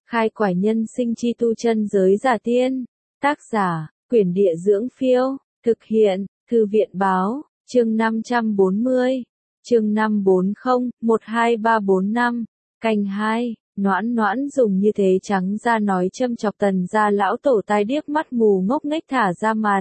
Khai quải nhân sinh chi tu chân giới giả tiên. Tác giả, Quyển Địa Dưỡng Phiêu. Thực hiện, Thư viện Báo. Chương 540. Chương 540, 12345. Canh 2. Noãn Noãn dùng như thế trắng ra nói châm chọc Tần gia lão tổ tai điếc mắt mù ngốc nghếch thả ra mặt.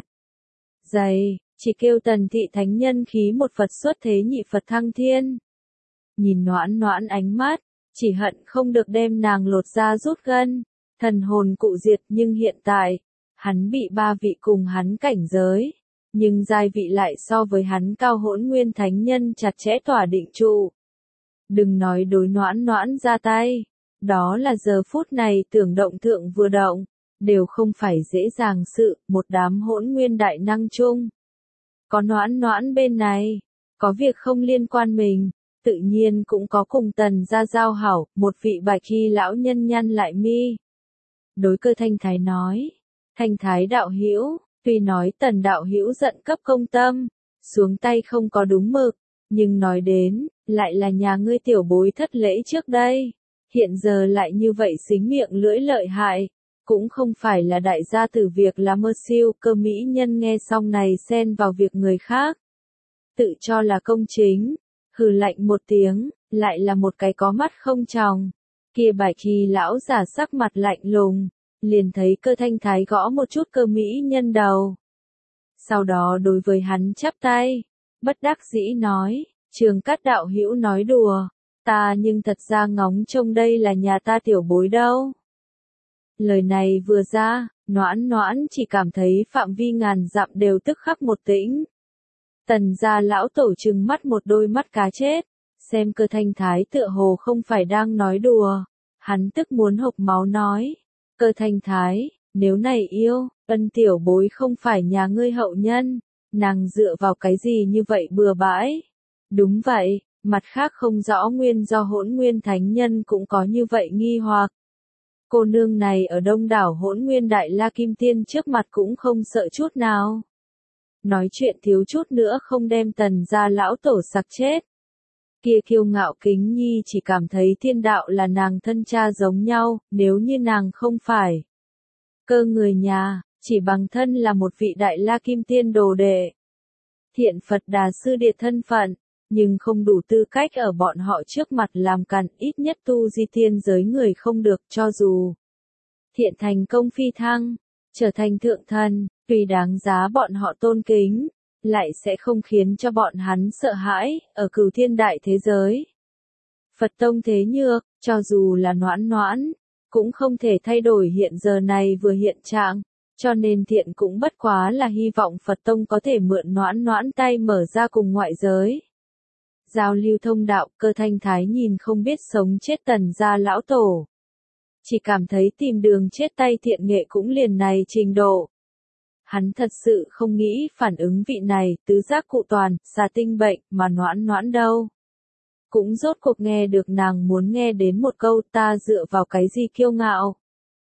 Dày, chỉ kêu Tần thị thánh nhân khí một Phật xuất thế nhị Phật thăng thiên. Nhìn Noãn Noãn ánh mắt, chỉ hận không được đem nàng lột ra rút gân, thần hồn cụ diệt, nhưng hiện tại, hắn bị ba vị cùng hắn cảnh giới, nhưng giai vị lại so với hắn cao hỗn nguyên thánh nhân chặt chẽ tỏa định trụ. Đừng nói đối Noãn Noãn ra tay, đó là giờ phút này tưởng động thượng vừa động, đều không phải dễ dàng sự, một đám hỗn nguyên đại năng chung. Có Noãn Noãn bên này, có việc không liên quan mình, tự nhiên cũng có cùng Tần gia giao hảo, một vị bạch y lão nhân nhăn lại mi. Đối Cơ Thanh Thái nói, Thanh Thái đạo hữu, tuy nói Tần đạo hữu giận cấp công tâm, xuống tay không có đúng mực, nhưng nói đến, lại là nhà ngươi tiểu bối thất lễ trước đây, hiện giờ lại như vậy xính miệng lưỡi lợi hại, cũng không phải là đại gia tử việc là mơ siêu. Cơ mỹ nhân nghe xong này xen vào việc người khác, tự cho là công chính, hừ lạnh một tiếng, lại là một cái có mắt không tròng. Kia bạch y lão giả sắc mặt lạnh lùng, liền thấy Cơ Thanh Thái gõ một chút Cơ mỹ nhân đầu. Sau đó đối với hắn chắp tay, bất đắc dĩ nói, Trường Cát đạo hữu nói đùa, ta nhưng thật ra ngóng trông đây là nhà ta tiểu bối đâu. Lời này vừa ra, Noãn Noãn chỉ cảm thấy phạm vi ngàn dặm đều tức khắc một tĩnh. Tần gia lão tổ trừng mắt một đôi mắt cá chết, xem Cơ Thanh Thái tựa hồ không phải đang nói đùa, hắn tức muốn hộc máu nói, Cơ Thanh Thái, nếu này yêu, ân tiểu bối không phải nhà ngươi hậu nhân, nàng dựa vào cái gì như vậy bừa bãi? Đúng vậy, mặt khác không rõ nguyên do hỗn nguyên thánh nhân cũng có như vậy nghi hoặc. Cô nương này ở đông đảo hỗn nguyên đại la kim tiên trước mặt cũng không sợ chút nào. Nói chuyện thiếu chút nữa không đem Tần gia lão tổ sặc chết. Kia kiêu ngạo kính nhi chỉ cảm thấy thiên đạo là nàng thân cha giống nhau, nếu như nàng không phải Cơ người nhà, chỉ bằng thân là một vị đại la kim tiên đồ đệ. Thiện Phật Đà sư đệ thân phận, nhưng không đủ tư cách ở bọn họ trước mặt làm càn, ít nhất tu di tiên giới người không được. Cho dù thiện thành công phi thăng, trở thành thượng thần, tùy đáng giá bọn họ tôn kính, lại sẽ không khiến cho bọn hắn sợ hãi, ở cửu thiên đại thế giới. Phật tông thế nhược, cho dù là Noãn Noãn, cũng không thể thay đổi hiện giờ này vừa hiện trạng, cho nên thiện cũng bất quá là hy vọng Phật tông có thể mượn Noãn Noãn tay mở ra cùng ngoại giới. Giao lưu thông đạo. Cơ Thanh Thái nhìn không biết sống chết Tần gia lão tổ, chỉ cảm thấy tìm đường chết tay thiện nghệ cũng liền này trình độ. Hắn thật sự không nghĩ phản ứng vị này, tứ giác cụ toàn, xà tinh bệnh, mà Noãn Noãn đâu. Cũng rốt cuộc nghe được nàng muốn nghe đến một câu, ta dựa vào cái gì kiêu ngạo.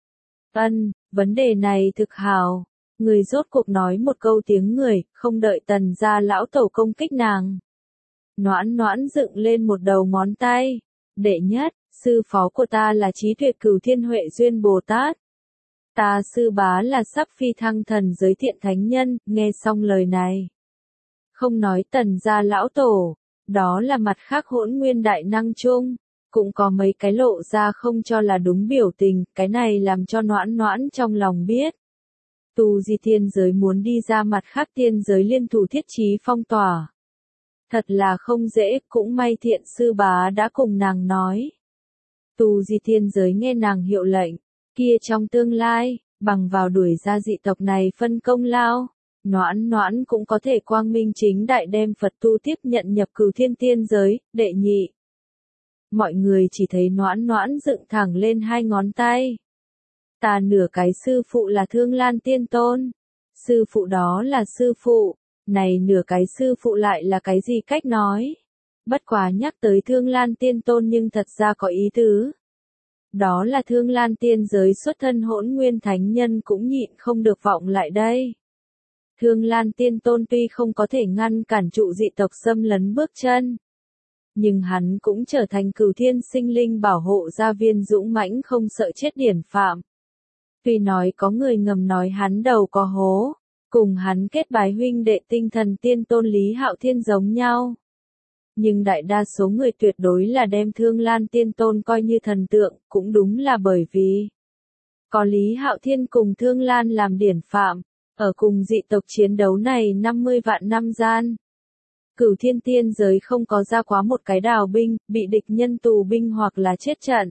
Vấn đề này thực hào. Người rốt cuộc nói một câu tiếng người, không đợi Tần gia lão tổ công kích nàng. Noãn Noãn dựng lên một đầu ngón tay. Đệ nhất, sư phó của ta là Trí Tuyệt Cửu Thiên Huệ Duyên Bồ Tát. Ta sư bá là sắp phi thăng thần giới thiện thánh nhân. Nghe xong lời này, không nói Tần gia lão tổ, đó là mặt khác hỗn nguyên đại năng chung, cũng có mấy cái lộ ra không cho là đúng biểu tình, cái này làm cho Noãn Noãn trong lòng biết. Tu di tiên giới muốn đi ra mặt khác tiên giới liên thủ thiết trí phong tỏa. Thật là không dễ, cũng may thiện sư bá đã cùng nàng nói. Tu di tiên giới nghe nàng hiệu lệnh, kia trong tương lai, bằng vào đuổi ra dị tộc này phân công lao, Noãn Noãn cũng có thể quang minh chính đại đem Phật tu tiếp nhận nhập cửu thiên tiên giới. Đệ nhị, mọi người chỉ thấy Noãn Noãn dựng thẳng lên hai ngón tay. Ta nửa cái sư phụ là Thương Lan Tiên Tôn. Sư phụ đó là sư phụ, này nửa cái sư phụ lại là cái gì cách nói. Bất quá nhắc tới Thương Lan Tiên Tôn nhưng thật ra có ý tứ. Đó là Thương Lan tiên giới xuất thân hỗn nguyên thánh nhân cũng nhịn không được vọng lại đây. Thương Lan Tiên Tôn tuy không có thể ngăn cản trụ dị tộc xâm lấn bước chân, nhưng hắn cũng trở thành Cửu Thiên sinh linh bảo hộ gia viên dũng mãnh không sợ chết điển phạm. Tuy nói có người ngầm nói hắn đầu có hố, cùng hắn kết bái huynh đệ tinh thần tiên tôn Lý Hạo Thiên giống nhau. Nhưng đại đa số người tuyệt đối là đem Thương Lan tiên tôn coi như thần tượng, cũng đúng là bởi vì có Lý Hạo Thiên cùng Thương Lan làm điển phạm, ở cùng dị tộc chiến đấu này 50 vạn năm gian. Cửu Thiên tiên giới không có ra quá một cái đào binh, bị địch nhân tù binh hoặc là chết trận.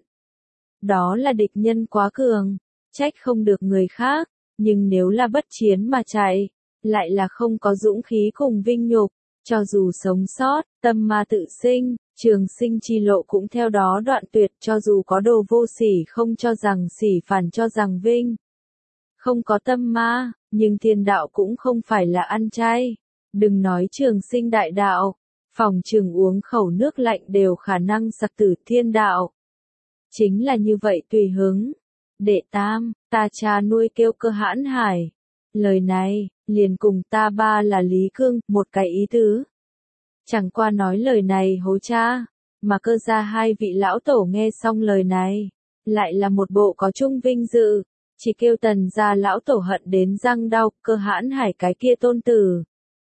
Đó là địch nhân quá cường, trách không được người khác, nhưng nếu là bất chiến mà chạy, lại là không có dũng khí cùng vinh nhục, cho dù sống sót, tâm ma tự sinh, trường sinh chi lộ cũng theo đó đoạn tuyệt, cho dù có đồ vô sỉ không cho rằng sỉ phản cho rằng vinh. Không có tâm ma, nhưng thiên đạo cũng không phải là ăn chay. Đừng nói trường sinh đại đạo, phòng trường uống khẩu nước lạnh đều khả năng sặc tử thiên đạo. Chính là như vậy tùy hứng. Đệ tam, ta cha nuôi kêu Cơ Hãn Hải. Lời này, liền cùng ta ba là Lý Cương, một cái ý tứ. Chẳng qua nói lời này hố cha, mà Cơ gia hai vị lão tổ nghe xong lời này, lại là một bộ có chung vinh dự, chỉ kêu Tần gia lão tổ hận đến răng đau, Cơ Hãn Hải cái kia tôn tử.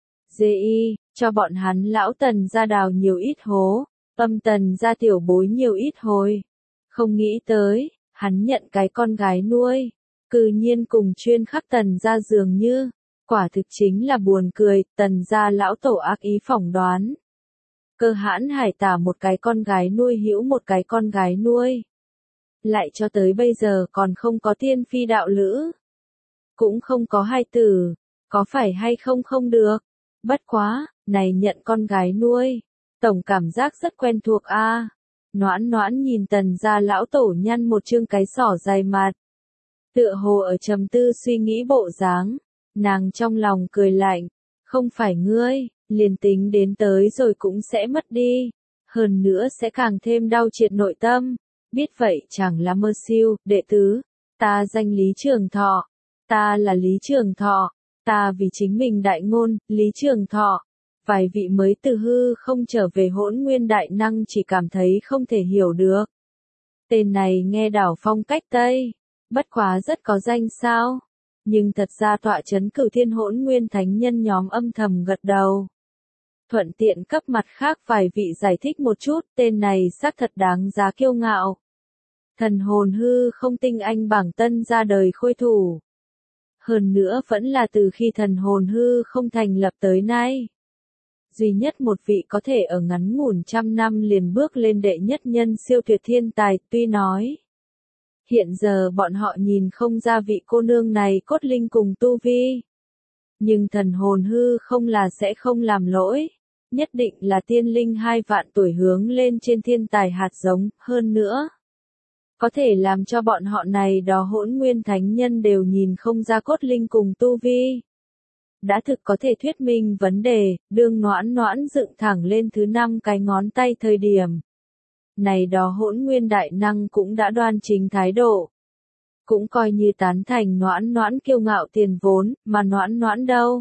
Dê cho bọn hắn lão Tần gia đào nhiều ít hố, âm Tần gia tiểu bối nhiều ít hồi. Không nghĩ tới, hắn nhận cái con gái nuôi, cư nhiên cùng chuyên khắc Tần gia dường như, quả thực chính là buồn cười, Tần gia lão tổ ác ý phỏng đoán. Cơ Hãn Hải tả một cái con gái nuôi hữu một cái con gái nuôi. Lại cho tới bây giờ còn không có tiên phi đạo lữ. Cũng không có hai tử, có phải hay không không được. Bất quá, này nhận con gái nuôi, tổng cảm giác rất quen thuộc a. Noãn Noãn nhìn Tần gia lão tổ nhăn một chương cái sỏ dày mặt. Tựa hồ ở trầm tư suy nghĩ bộ dáng, nàng trong lòng cười lạnh, không phải ngươi, liền tính đến tới rồi cũng sẽ mất đi, hơn nữa sẽ càng thêm đau triệt nội tâm, biết vậy chẳng là mơ siêu, đệ tứ, ta danh Lý Trường Thọ, ta là Lý Trường Thọ, ta vì chính mình đại ngôn, Lý Trường Thọ. Vài vị mới từ hư không trở về Hỗn Nguyên đại năng chỉ cảm thấy không thể hiểu được. Tên này nghe đảo phong cách Tây, bất quá rất có danh sao, nhưng thật ra tọa chấn Cửu Thiên Hỗn Nguyên thánh nhân nhóm âm thầm gật đầu. Thuận tiện cấp mặt khác vài vị giải thích một chút, tên này xác thật đáng giá kiêu ngạo. Thần hồn hư không tinh anh bảng tân ra đời khôi thủ. Hơn nữa vẫn là từ khi thần hồn hư không thành lập tới nay. Duy nhất một vị có thể ở ngắn ngủn trăm năm liền bước lên đệ nhất nhân siêu tuyệt thiên tài, tuy nói. Hiện giờ bọn họ nhìn không ra vị cô nương này cốt linh cùng tu vi. Nhưng thần hồn hư không là sẽ không làm lỗi. Nhất định là tiên linh 2 vạn tuổi hướng lên trên thiên tài hạt giống, hơn nữa. Có thể làm cho bọn họ này đó Hỗn Nguyên thánh nhân đều nhìn không ra cốt linh cùng tu vi. Đã thực có thể thuyết minh vấn đề, đương Noãn Noãn dựng thẳng lên thứ 5 cái ngón tay thời điểm. Này đó Hỗn Nguyên đại năng cũng đã đoan chính thái độ. Cũng coi như tán thành Noãn Noãn kiêu ngạo tiền vốn, mà Noãn Noãn đâu.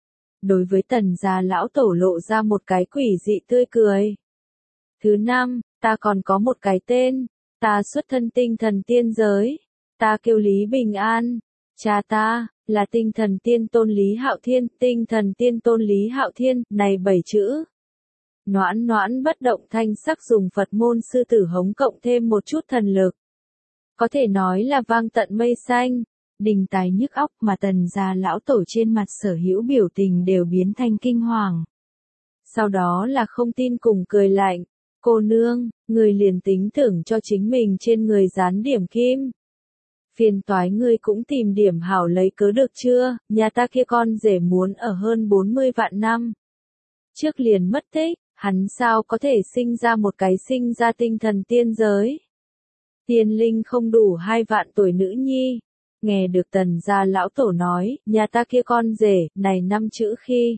Đối với Tần gia lão tổ lộ ra một cái quỷ dị tươi cười. Thứ 5, ta còn có một cái tên, ta xuất thân tinh thần tiên giới, ta kêu Lý Bình An, cha ta là tinh thần tiên tôn Lý Hạo Thiên, tinh thần tiên tôn Lý Hạo Thiên, này 7 chữ. Noãn Noãn bất động thanh sắc dùng Phật môn sư tử hống cộng thêm một chút thần lực. Có thể nói là vang tận mây xanh, đình tài nhức óc, mà Tần gia lão tổ trên mặt sở hữu biểu tình đều biến thành kinh hoàng. Sau đó là không tin cùng cười lạnh, cô nương, người liền tính thưởng cho chính mình trên người dán điểm kim. Phiền toái ngươi cũng tìm điểm hảo lấy cớ được chưa, nhà ta kia con rể muốn ở hơn 40 vạn năm. Trước liền mất tích, hắn sao có thể sinh ra một cái sinh ra tinh thần tiên giới. Tiên linh không đủ 2 vạn tuổi nữ nhi. Nghe được Tần gia lão tổ nói, nhà ta kia con rể, này 5 chữ khi.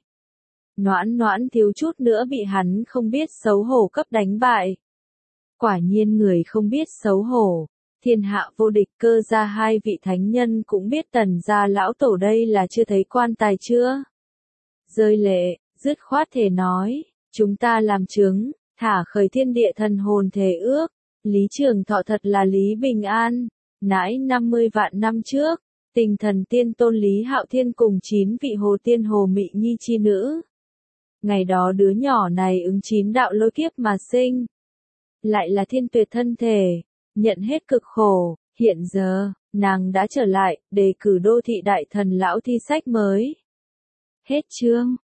Noãn Noãn thiếu chút nữa bị hắn không biết xấu hổ cấp đánh bại. Quả nhiên người không biết xấu hổ. Thiên hạ vô địch, Cơ gia hai vị thánh nhân cũng biết Tần gia lão tổ đây là chưa thấy quan tài chưa. Rơi lệ, dứt khoát thể nói, chúng ta làm chứng, thả khởi thiên địa thần hồn thề ước, Lý Trường Thọ thật là Lý Bình An, nãi 50 vạn năm trước, Tình Thần Tiên Tôn Lý Hạo Thiên cùng 9 vị Hồ Tiên Hồ Mị Nhi chi nữ. Ngày đó đứa nhỏ này ứng 9 đạo lôi kiếp mà sinh, lại là thiên tuyệt thân thể, nhận hết cực khổ, hiện giờ, nàng đã trở lại, đề cử đô thị đại thần lão thi sách mới. Hết chương.